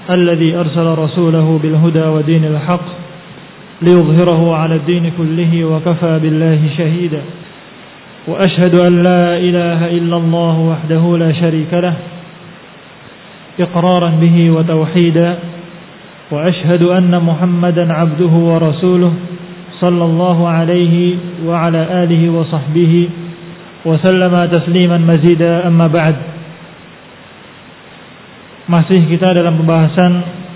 الذي أرسل رسوله بالهدى ودين الحق ليظهره على الدين كله وكفى بالله شهيدا وأشهد أن لا إله إلا الله وحده لا شريك له إقرارا به وتوحيدا وأشهد أن محمدا عبده ورسوله صلى الله عليه وعلى آله وصحبه وسلم تسليما مزيدا أما بعد. Masih kita dalam pembahasan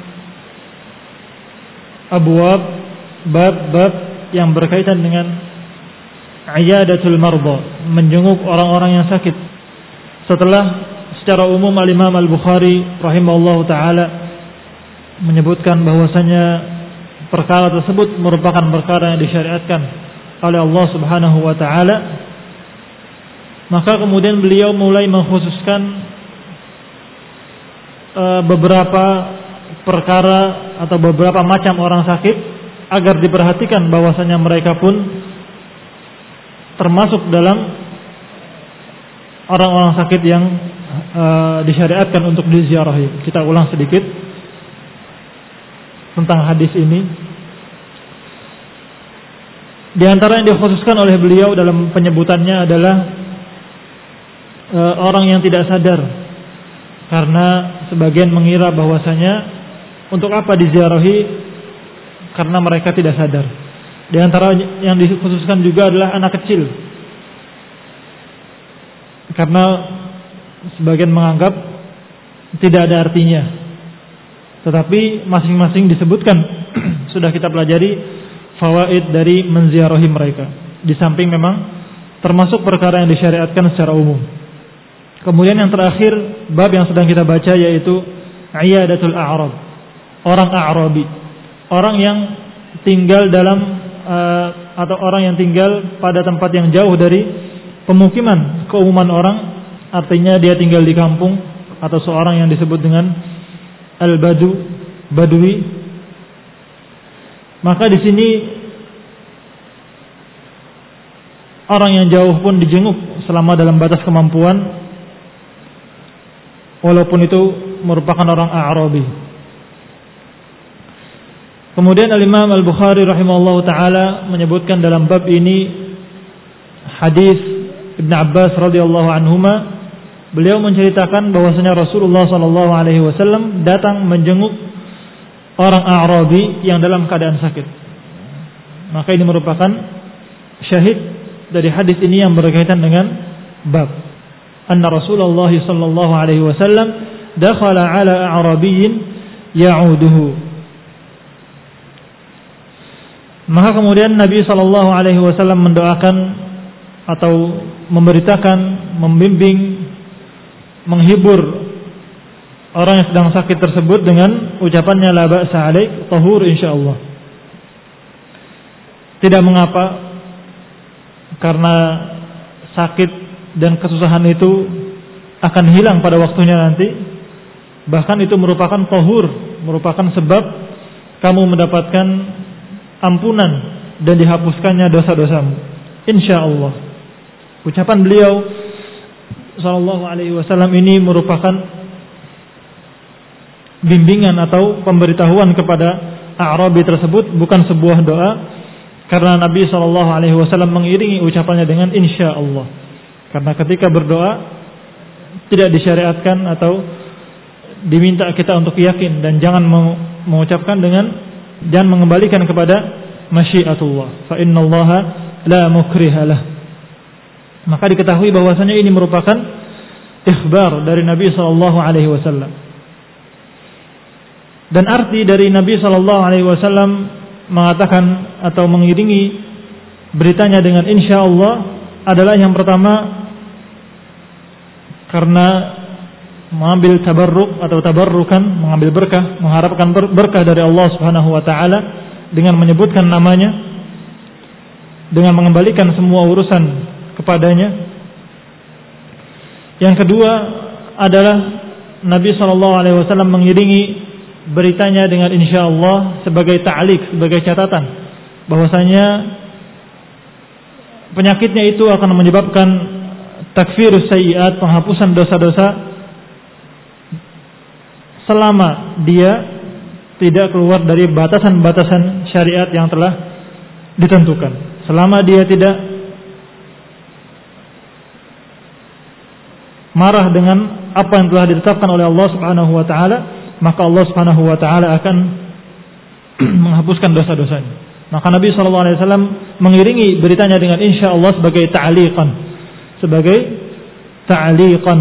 abwab, bab-bab yang berkaitan dengan iyadatul marda, menjenguk orang-orang yang sakit. Setelah secara umum Al-Imam Al-Bukhari rahimahullahu taala menyebutkan bahwasanya perkara tersebut merupakan perkara yang disyariatkan oleh Allah Subhanahu wa taala, maka kemudian beliau mulai mengkhususkan beberapa perkara atau beberapa macam orang sakit agar diperhatikan bahwasanya mereka pun termasuk dalam orang-orang sakit yang disyariatkan untuk diziarahi. Kita ulang sedikit tentang hadis ini. Di antara yang dikhususkan oleh beliau dalam penyebutannya adalah orang yang tidak sadar, karena sebagian mengira bahwasanya untuk apa diziarahi karena mereka tidak sadar. Di antara yang dikhususkan juga adalah anak kecil, karena sebagian menganggap tidak ada artinya, tetapi masing-masing disebutkan sudah kita pelajari fawaid dari menziarahi mereka. Di samping memang termasuk perkara yang disyariatkan secara umum. Kemudian yang terakhir bab yang sedang kita baca yaitu iyadatul a'rab, orang A'rabi, orang yang tinggal dalam atau orang yang tinggal pada tempat yang jauh dari pemukiman keumuman orang, artinya dia tinggal di kampung, atau seorang yang disebut dengan badui. Maka di sini orang yang jauh pun dijenguk selama dalam batas kemampuan, walaupun itu merupakan orang A'rabi. Kemudian Al-Imam Al-Bukhari rahimahullahu taala menyebutkan dalam bab ini hadis Ibn Abbas radhiyallahu anhuma. Beliau menceritakan bahwasanya Rasulullah sallallahu alaihi wasallam datang menjenguk orang A'rabi yang dalam keadaan sakit. Maka ini merupakan syahid dari hadis ini yang berkaitan dengan bab anna Rasulullah sallallahu alaihi wasallam dakhala ala a'rabiyyin ya'uduhu. Maka kemudian Nabi sallallahu alaihi wasallam mendoakan atau memberitakan, membimbing, menghibur orang yang sedang sakit tersebut dengan ucapannya la ba'sa 'alaik tahur insyaallah. Tidak mengapa, karena sakit dan kesusahan itu akan hilang pada waktunya nanti. Bahkan itu merupakan tahur, merupakan sebab kamu mendapatkan ampunan dan dihapuskannya dosa-dosamu, insyaallah. Ucapan beliau sallallahu alaihi wasallam ini merupakan bimbingan atau pemberitahuan kepada A'rabi tersebut, bukan sebuah doa, karena Nabi sallallahu alaihi wasallam mengiringi ucapannya dengan insyaallah. Karena ketika berdoa tidak disyariatkan atau diminta kita untuk yakin, dan jangan mengucapkan jangan mengembalikan kepada masyiatullah. Fa innallaha la mukrihalah. Maka diketahui bahwasanya ini merupakan ikhbar dari Nabi sallallahu alaihi wasallam. Dan arti dari Nabi sallallahu alaihi wasallam mengatakan atau mengiringi beritanya dengan insyaallah adalah yang pertama karena mengambil tabarruk atau tabarrukan, mengambil berkah, mengharapkan berkah dari Allah Subhanahu wa taala dengan menyebutkan namanya, dengan mengembalikan semua urusan kepadanya. Yang kedua adalah Nabi sallallahu alaihi wasallam mengiringi beritanya dengan insyaallah sebagai ta'liq, sebagai catatan bahwasanya penyakitnya itu akan menyebabkan takfirus sayyi'at, penghapusan dosa-dosa, selama dia tidak keluar dari batasan-batasan syariat yang telah ditentukan. Selama dia tidak marah dengan apa yang telah ditetapkan oleh Allah Subhanahu wa taala, maka Allah Subhanahu wa taala akan menghapuskan dosa-dosanya. Maka Nabi sallallahu alaihi wasallam mengiringi beritanya dengan insyaallah sebagai ta'liqan. Sebagai ta'liqan.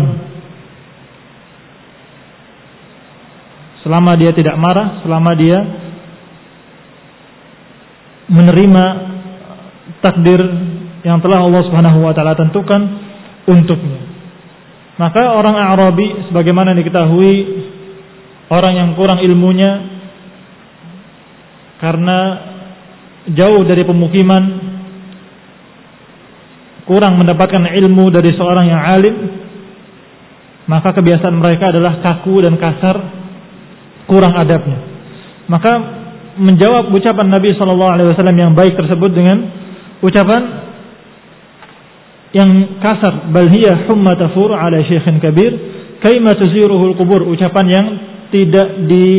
Selama dia tidak marah, selama dia menerima takdir yang telah Allah Subhanahu wa taala tentukan untuknya. Maka orang A'rabi sebagaimana diketahui, orang yang kurang ilmunya karena jauh dari pemukiman, kurang mendapatkan ilmu dari seorang yang alim, maka kebiasaan mereka adalah kaku dan kasar, kurang adabnya. Maka menjawab ucapan Nabi SAW yang baik tersebut dengan ucapan yang kasar, bal hiya humma tafur ala syaikhin kabir kaima tuziruhul qubur, ucapan yang tidak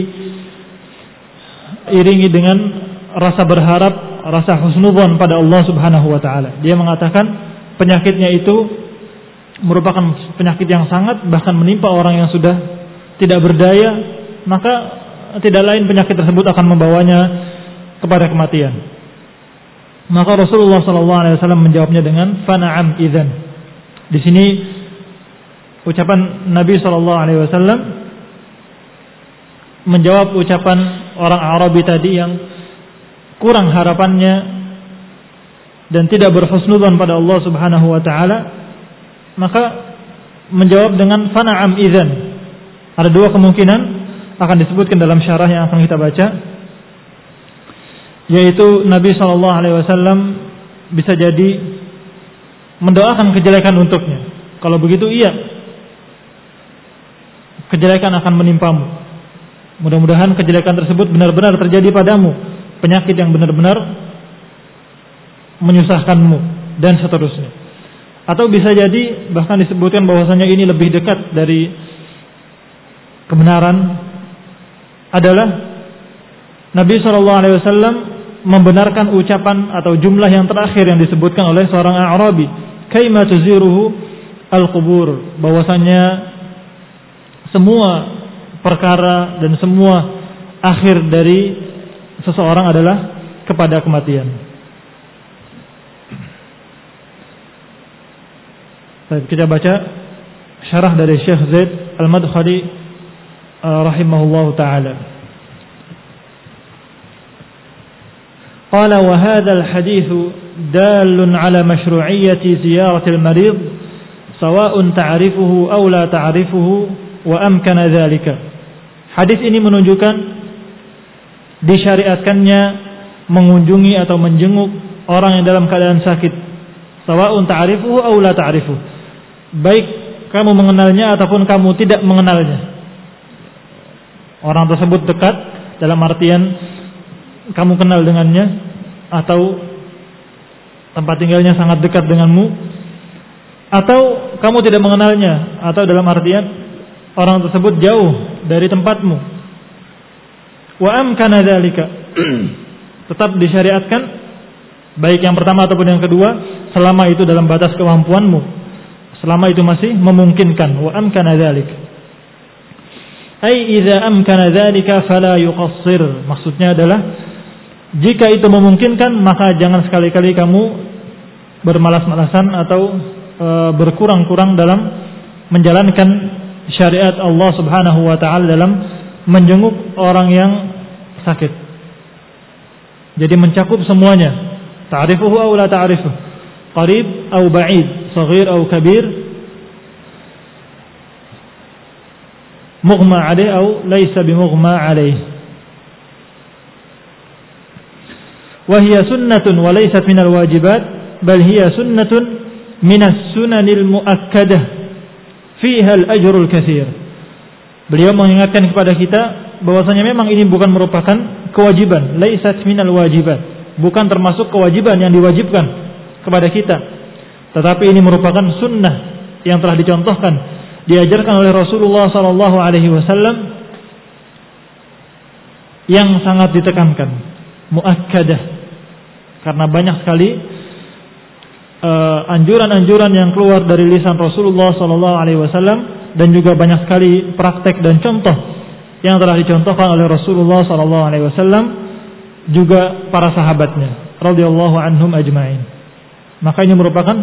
diiringi dengan rasa berharap, rasa husnudzon pada Allah Subhanahu wa taala. Dia mengatakan penyakitnya itu merupakan penyakit yang sangat, bahkan menimpa orang yang sudah tidak berdaya, maka tidak lain penyakit tersebut akan membawanya kepada kematian. Maka Rasulullah SAW menjawabnya dengan fana'am idzan. Di sini ucapan Nabi SAW menjawab ucapan orang Arabi tadi yang kurang harapannya dan tidak berhusnudzon pada Allah Subhanahu wa taala, maka menjawab dengan fana'am idzan. Ada dua kemungkinan akan disebutkan dalam syarah yang akan kita baca, yaitu Nabi SAW bisa jadi mendoakan kejelekan untuknya. Kalau begitu iya, kejelekan akan menimpamu. Mudah-mudahan kejelekan tersebut benar-benar terjadi padamu, penyakit yang benar-benar menyusahkanmu, dan seterusnya. Atau bisa jadi bahkan disebutkan bahwasanya ini lebih dekat dari kebenaran adalah Nabi SAW membenarkan ucapan atau jumlah yang terakhir yang disebutkan oleh seorang A'rabi, kaima tuziruhu al-qubur, bahwasanya semua perkara dan semua akhir dari seseorang adalah kepada kematian. Baik, kita baca syarah dari Syekh Zaid Al-Madkhali rahimahullahu taala. قال وهذا الحديث دال على مشروعية زيارة المريض سواء تعرفه أو لا تعرفه وأمكن ذلك. Hadis ini menunjukkan disyariatkannya mengunjungi atau menjenguk orang yang dalam keadaan sakit, sawa'un ta'rifuhu aw la ta'rifuhu, baik kamu mengenalnya ataupun kamu tidak mengenalnya. Orang tersebut dekat dalam artian kamu kenal dengannya, atau tempat tinggalnya sangat dekat denganmu, atau kamu tidak mengenalnya, atau dalam artian orang tersebut jauh dari tempatmu. Wa amkana dzalika, tetap disyariatkan, baik yang pertama ataupun yang kedua, selama itu dalam batas kemampuanmu, selama itu masih memungkinkan. Wa amkana dzalika, ai idza amkana dzalika fala yuqassir, maksudnya adalah jika itu memungkinkan, maka jangan sekali-kali kamu bermalas-malasan atau berkurang-kurang dalam menjalankan syariat Allah Subhanahu wa taala dalam menjenguk orang yang sakit. Jadi mencakup semuanya. Ta'rifuhu aw la ta'rifuhu, qarib aw ba'id, saghir aw kabir, mughma 'alayhi aw laysa bimughma 'alayhi. وهي سنة وليست من الواجبات بل هي سنة من السنن المؤكدة فيها الأجر الكثير. Beliau mengingatkan kepada kita bahwasanya memang ini bukan merupakan kewajiban, laisat minal wajibat, bukan termasuk kewajiban yang diwajibkan kepada kita, tetapi ini merupakan sunnah yang telah dicontohkan, diajarkan oleh Rasulullah SAW yang sangat ditekankan, muakkadah, karena banyak sekali anjuran-anjuran yang keluar dari lisan Rasulullah SAW, dan juga banyak sekali praktek dan contoh yang telah dicontohkan oleh Rasulullah SAW, juga para sahabatnya radhiyallahu anhum ajma'in. Maka ini merupakan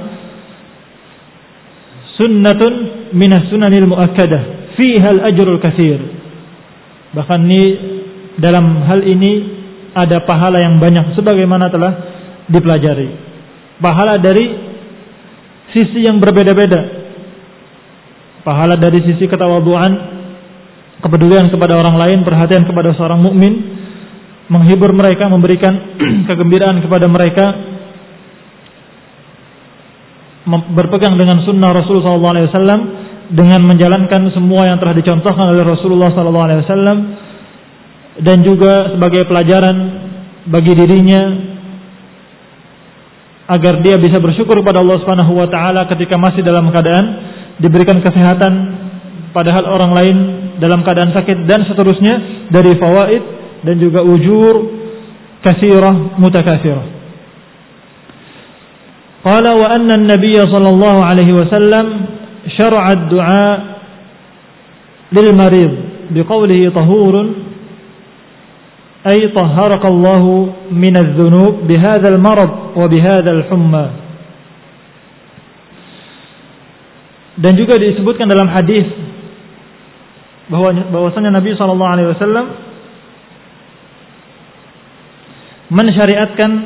sunnatun minas sunanil muakkadah fiha al-ajrul katsir. Bahkan dalam hal ini ada pahala yang banyak sebagaimana telah dipelajari. Pahala dari sisi yang berbeda-beda. Pahala dari sisi ketawaduan, kepedulian kepada orang lain, perhatian kepada seorang mukmin, menghibur mereka, memberikan kegembiraan kepada mereka, berpegang dengan sunnah Rasulullah SAW, dengan menjalankan semua yang telah dicontohkan oleh Rasulullah SAW, dan juga sebagai pelajaran bagi dirinya agar dia bisa bersyukur kepada Allah Subhanahu wa taala ketika masih dalam keadaan diberikan kesehatan, padahal orang lain dalam keadaan sakit, dan seterusnya dari fawaid dan juga ujur katsirah mutakatsirah. Qala wa anna an-nabiy sallallahu alaihi wasallam syara'a ad-du'a lil marid biqawlihi tahurun ay tahharakallahu minadh dhunub bihadzal marad wa bihadzal humma. Dan juga disebutkan dalam hadis bahwasanya Nabi sallallahu alaihi wasallam mensyariatkan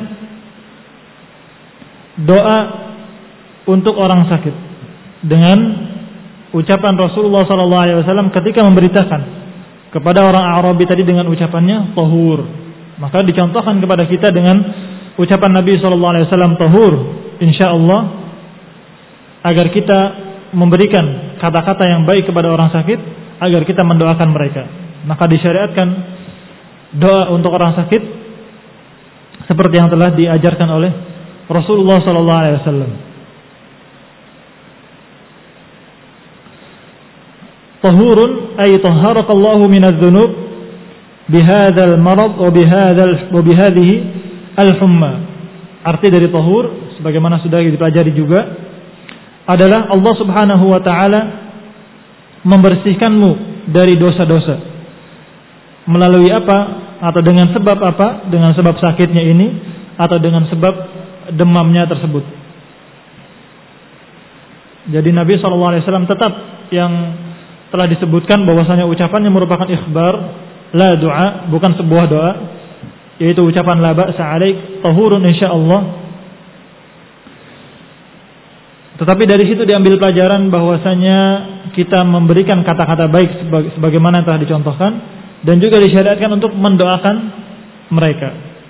doa untuk orang sakit dengan ucapan Rasulullah sallallahu alaihi wasallam ketika memberitakan kepada orang Arabi tadi dengan ucapannya tahur. Maka dicontohkan kepada kita dengan ucapan Nabi SAW tahur, insyaallah, agar kita memberikan kata-kata yang baik kepada orang sakit, agar kita mendoakan mereka. Maka disyariatkan doa untuk orang sakit seperti yang telah diajarkan oleh Rasulullah SAW. Tahurun ay tahharakallahu minadz dzunub bihadzal marad wa bihadhihi al-humma. Arti dari tahur sebagaimana sudah dipelajari juga adalah Allah Subhanahu wa taala membersihkanmu dari dosa-dosa. Melalui apa? Atau dengan sebab apa? Dengan sebab sakitnya ini atau dengan sebab demamnya tersebut. Jadi Nabi SAW tetap yang telah disebutkan bahwasanya ucapannya merupakan ikhbar, la doa, bukan sebuah doa, yaitu ucapan la ba'sa alaik tahurun insyaallah. Tetapi dari situ diambil pelajaran bahwasanya kita memberikan kata-kata baik sebagaimana yang telah dicontohkan, dan juga disyariatkan untuk mendoakan mereka.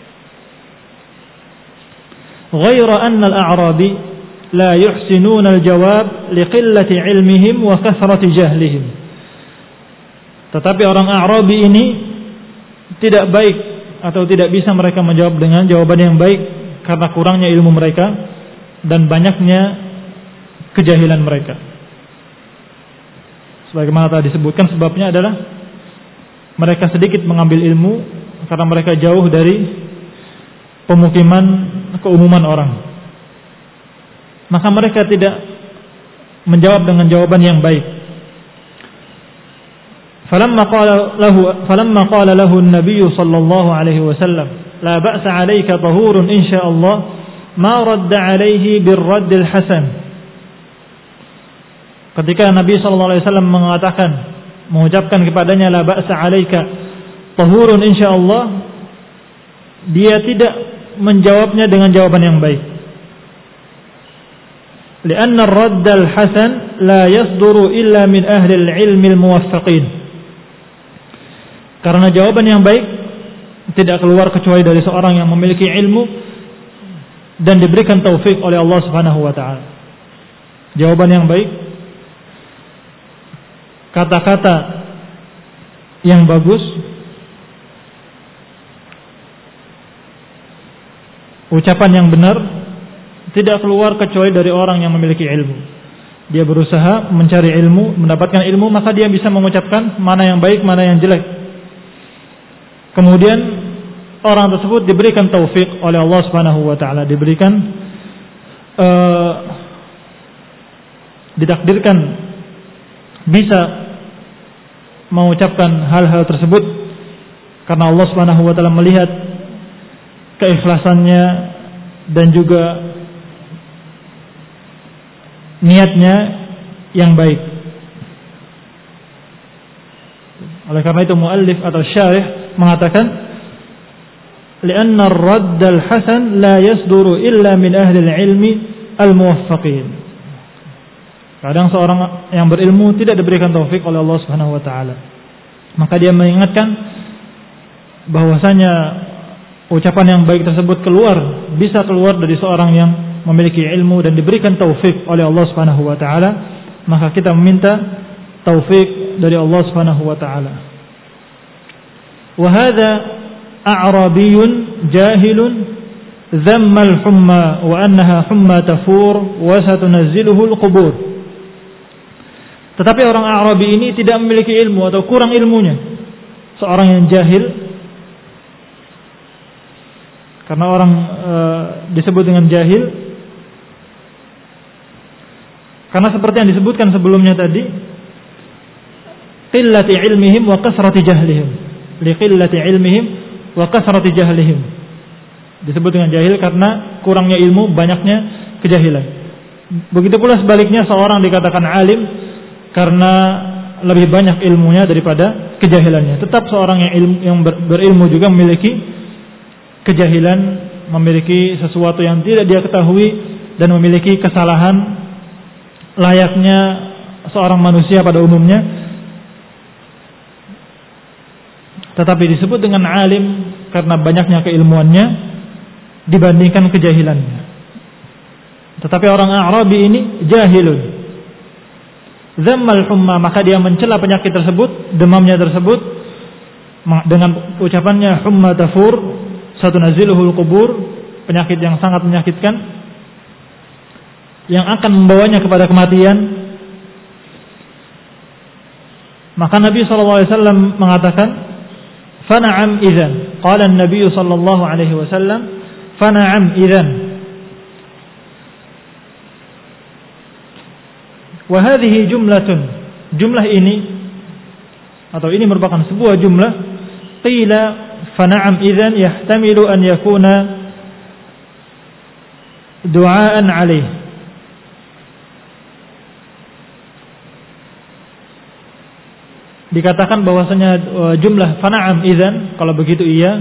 Ghaira anna al-a'rabi la yuhsinuna al-jawab liqillati ilmihim wa kathrati jahlihim. Tetapi orang Arabi ini tidak baik atau tidak bisa mereka menjawab dengan jawaban yang baik karena kurangnya ilmu mereka dan banyaknya kejahilan mereka. Sebagaimana telah disebutkan, sebabnya adalah mereka sedikit mengambil ilmu karena mereka jauh dari pemukiman keumuman orang. Maka mereka tidak menjawab dengan jawaban yang baik. Falamma qala lahu an-nabiy sallallahu alaihi wasallam la ba'sa 'alaika tahurun insyaallah ma radda 'alaihi birradd al-hasan. Ketika Nabi sallallahu alaihi wasallam mengucapkan kepadanya la ba'sa 'alaika tahurun insyaallah, dia tidak menjawabnya dengan jawaban yang baik. لأن الرد الحسن لا يصدر إلا من أهل العلم الموفقين. Karena jawaban yang baik tidak keluar kecuali dari seorang yang memiliki ilmu dan diberikan taufik oleh Allah Subhanahu wa taala. Jawaban yang baik, kata-kata yang bagus, ucapan yang benar tidak keluar kecuali dari orang yang memiliki ilmu. Dia berusaha mencari ilmu, mendapatkan ilmu, maka dia bisa mengucapkan mana yang baik, mana yang jelek. kemudian orang tersebut diberikan taufik oleh Allah Subhanahu wa taala, diberikan ditakdirkan bisa mengucapkan hal-hal tersebut karena Allah Subhanahu wa taala melihat keikhlasannya dan juga niatnya yang baik. Oleh karena itu muallif atau syarih mengatakan li'anna ar-radd al-hasan la yasduru illa min ahli al-ilmi al-muwaffaqin. Kadang seorang yang berilmu tidak diberikan taufik oleh Allah Subhanahu wa taala. Maka dia mengingatkan bahwasanya ucapan yang baik tersebut bisa keluar dari seorang yang memiliki ilmu dan diberikan taufik oleh Allah Subhanahu wa taala, maka kita meminta taufik dari Allah Subhanahu wa taala. Wa hadza a'rabiyyun jahilun dhamma al-humma wa annaha humma tafur wa satunazziluhu al-qubur. Tetapi orang Arabi ini tidak memiliki ilmu atau kurang ilmunya. Seorang yang jahil, karena orang disebut dengan jahil karena seperti yang disebutkan sebelumnya tadi, qillati ilmihim wa kasrati jahlihim. Li qillati ilmihim wa kasrati jahlihim. Disebut dengan jahil karena kurangnya ilmu, banyaknya kejahilan. Begitu pula sebaliknya, seorang dikatakan alim karena lebih banyak ilmunya daripada kejahilannya. Tetap seorang yang berilmu juga memiliki kejahilan, memiliki sesuatu yang tidak dia ketahui dan memiliki kesalahan layaknya seorang manusia pada umumnya. Tetapi disebut dengan alim karena banyaknya keilmuannya dibandingkan kejahilannya. Tetapi orang Arabi ini jahilun zammal humma, maka dia mencela penyakit tersebut, demamnya tersebut dengan ucapannya humma tafur satunazziluhul qubur, penyakit yang sangat menyakitkan yang akan membawanya kepada kematian. Maka Nabi SAW mengatakan fana'am idzan, qala an-nabiy sallallahu alaihi wasallam fana'am idzan. Wa hadhihi jumlatun, jumlah ini atau ini merupakan sebuah jumlah qila fana'am idzan yahtamilu an yakuna du'aan alaih. Dikatakan bahwasanya jumlah fana'am idzan, kalau begitu iya,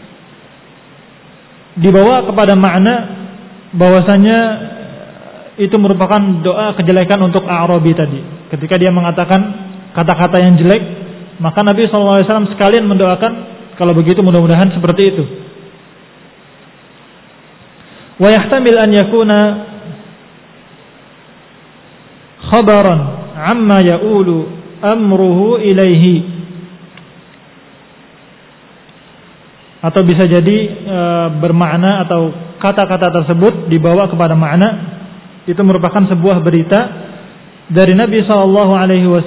dibawa kepada makna bahwasanya itu merupakan doa kejelekan untuk A'rabi tadi. Ketika dia mengatakan kata-kata yang jelek, maka Nabi SAW sekalian mendoakan, kalau begitu mudah-mudahan seperti itu. Wa yahtamil an yakuna khabaran amma ya'ulu amruhu ilaihi, atau bisa jadi bermakna atau kata-kata tersebut dibawa kepada makna itu merupakan sebuah berita dari Nabi SAW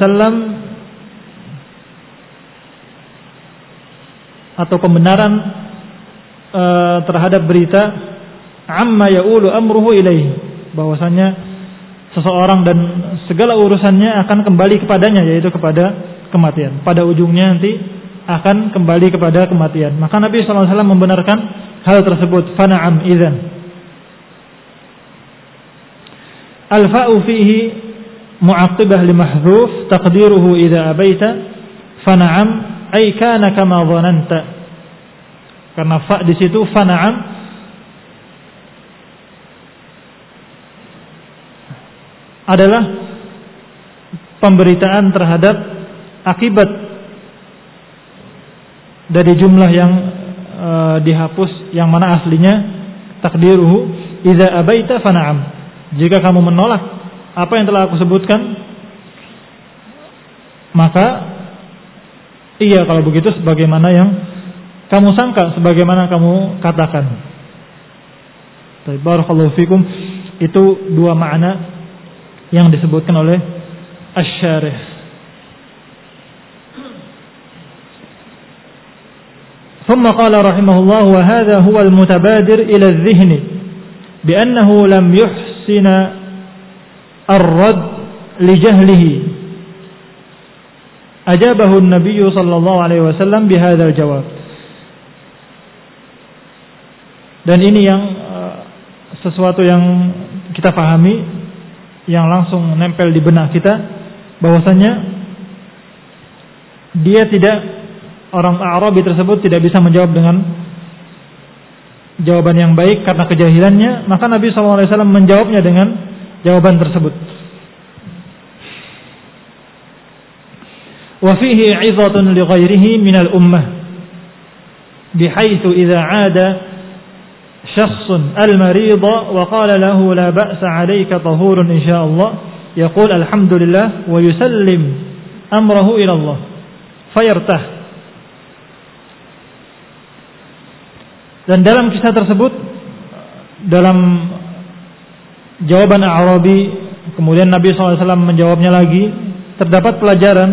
atau pembenaran terhadap berita amma ya'ulu amruhu ilaihi, bahwasanya seseorang dan segala urusannya akan kembali kepadanya, yaitu kepada kematian. Pada ujungnya nanti akan kembali kepada kematian. Maka Nabi SAW membenarkan hal tersebut. Fana'am idzan. Al-fa'u fihi mu'aqibah li mahdhuf taqdiruhu idza abaita fana'am ay kana kama dhananta. Karena fa di situ fana'am adalah pemberitaan terhadap akibat dari jumlah yang dihapus, yang mana aslinya takdiruhu idza abaita fana'am. Jika kamu menolak apa yang telah aku sebutkan, maka iya kalau begitu sebagaimana yang kamu sangka, sebagaimana kamu katakan. Barakallahu fikum. Itu dua makna yang disebutkan oleh Asy-Syarih. ثم قال رحمه الله وهذا هو المتبادر إلى الذهن بأنه لم يحسن الرد لجهله أجابه النبي صلى الله عليه وسلم بهذا الجواب. Dan ini yang sesuatu yang kita pahami, yang langsung nempel di benak kita, bahwasanya dia tidak, orang A'rabi tersebut tidak bisa menjawab dengan jawaban yang baik karena kejahilannya, maka Nabi SAW menjawabnya dengan jawaban tersebut. Wa fihi 'izatun li ghairihi min al-ummah bihaitsu idza 'ada syakhsun al-marida wa qala lahu la ba'sa 'alayka tahurun insyaallah yaqul alhamdulillah wa yusallim amrahu ila Allah fayartah. Dan dalam kisah tersebut, dalam jawaban A'rabi, kemudian Nabi SAW menjawabnya lagi, terdapat pelajaran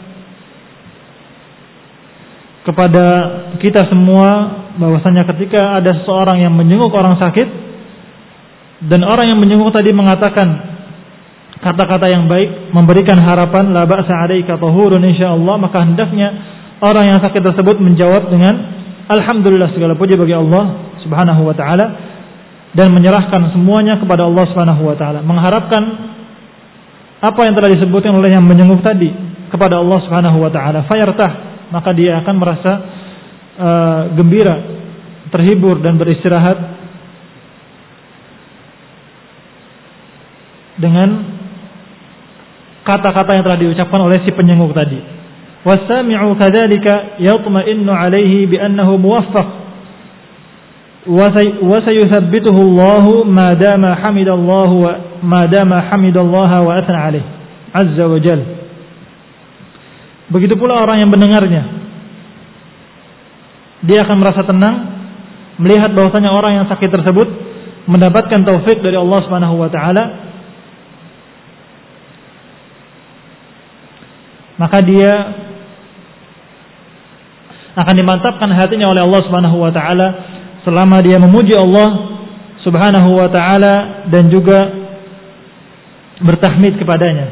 kepada kita semua bahwasanya ketika ada seseorang yang menjenguk orang sakit dan orang yang menjenguk tadi mengatakan kata-kata yang baik, memberikan harapan la ba'sa 'alaika tahurun insyaallah, maka hendaknya orang yang sakit tersebut menjawab dengan alhamdulillah, segala puji bagi Allah Subhanahu wa taala, dan menyerahkan semuanya kepada Allah Subhanahu wa taala, mengharapkan apa yang telah disebutkan oleh yang menjenguk tadi kepada Allah Subhanahu wa taala. Fayartah, maka dia akan merasa gembira, terhibur dan beristirahat dengan kata-kata yang telah diucapkan oleh si penyenguk tadi. Wasami'u kadzalika yatma'innu 'alaihi bi annahu muwaffaq wa sayuthabbituhu Allah ma dama hamidallahu wa ma dama hamidallaha wa athna 'alaihi azza wa jalla. Begitu pula orang yang mendengarnya, dia akan merasa tenang melihat bahwasanya orang yang sakit tersebut mendapatkan taufik dari Allah Subhanahu wa taala, maka dia akan dimantapkan hatinya oleh Allah Subhanahu wa taala selama dia memuji Allah Subhanahu wa taala dan juga bertahmid kepadanya.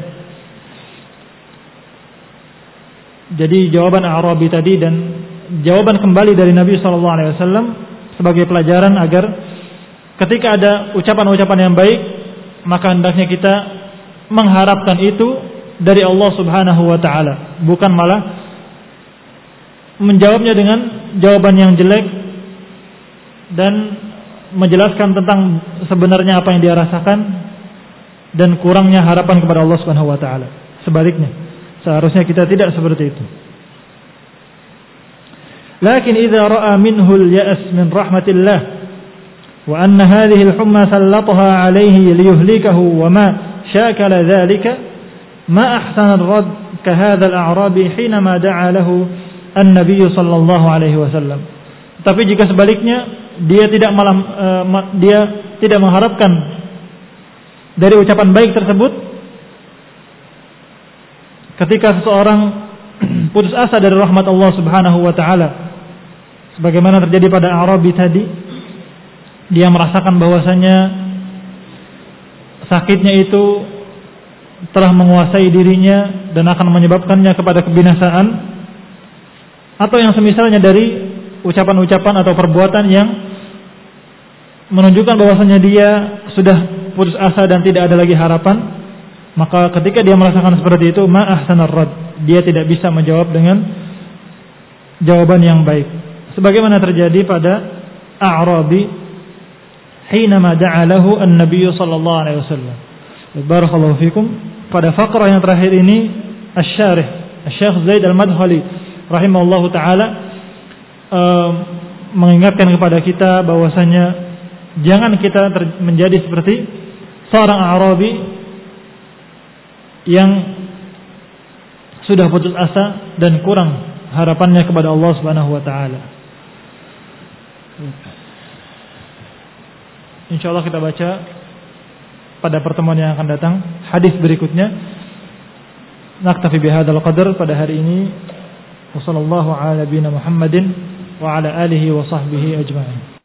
Jadi jawaban A'rabi tadi dan jawaban kembali dari Nabi sallallahu alaihi wasallam sebagai pelajaran agar ketika ada ucapan-ucapan yang baik, maka hendaknya kita mengharapkan itu dari Allah Subhanahu wa taala, bukan malah menjawabnya dengan jawaban yang jelek dan menjelaskan tentang sebenarnya apa yang dia rasakan dan kurangnya harapan kepada Allah Subhanahu wa taala. Sebaliknya, seharusnya kita tidak seperti itu. Lakin idza ra'a minhu al-ya's min rahmatillah wa anna hadhihi al-humma sallataha alayhi liyuhlikahu wa ma shakala dhalika ma ahsana ar-radd ka hadha al-a'rabi hinama da'a lahu An-Nabi sallallahu alaihi wasallam. Tapi jika sebaliknya, dia tidak mengharapkan dari ucapan baik tersebut, ketika seseorang putus asa dari rahmat Allah Subhanahu wa taala, sebagaimana terjadi pada A'rabi tadi, dia merasakan bahwasanya sakitnya itu telah menguasai dirinya dan akan menyebabkannya kepada kebinasaan, atau yang semisalnya dari ucapan-ucapan atau perbuatan yang menunjukkan bahwasanya dia sudah putus asa dan tidak ada lagi harapan, maka ketika dia merasakan seperti itu, ma ahsanar rad, dia tidak bisa menjawab dengan jawaban yang baik, sebagaimana terjadi pada A'rabi hinama da'a lahu an-nabiy sallallahu alaihi wasallam. Barakallahu fikum. Pada faqrah yang terakhir ini, asy-syarih Syekh Zaid Al-Madkhali rahimahullahu taala mengingatkan kepada kita bahwasanya jangan kita menjadi seperti seorang A'rabi yang sudah putus asa dan kurang harapannya kepada Allah Subhanahu wa taala. Insyaallah kita baca pada pertemuan yang akan datang hadis berikutnya. Naktafi bihadzal qadar pada hari ini. Wassallallahu ala nabiyina Muhammadin wa ala alihi wa sahbihi ajma'in.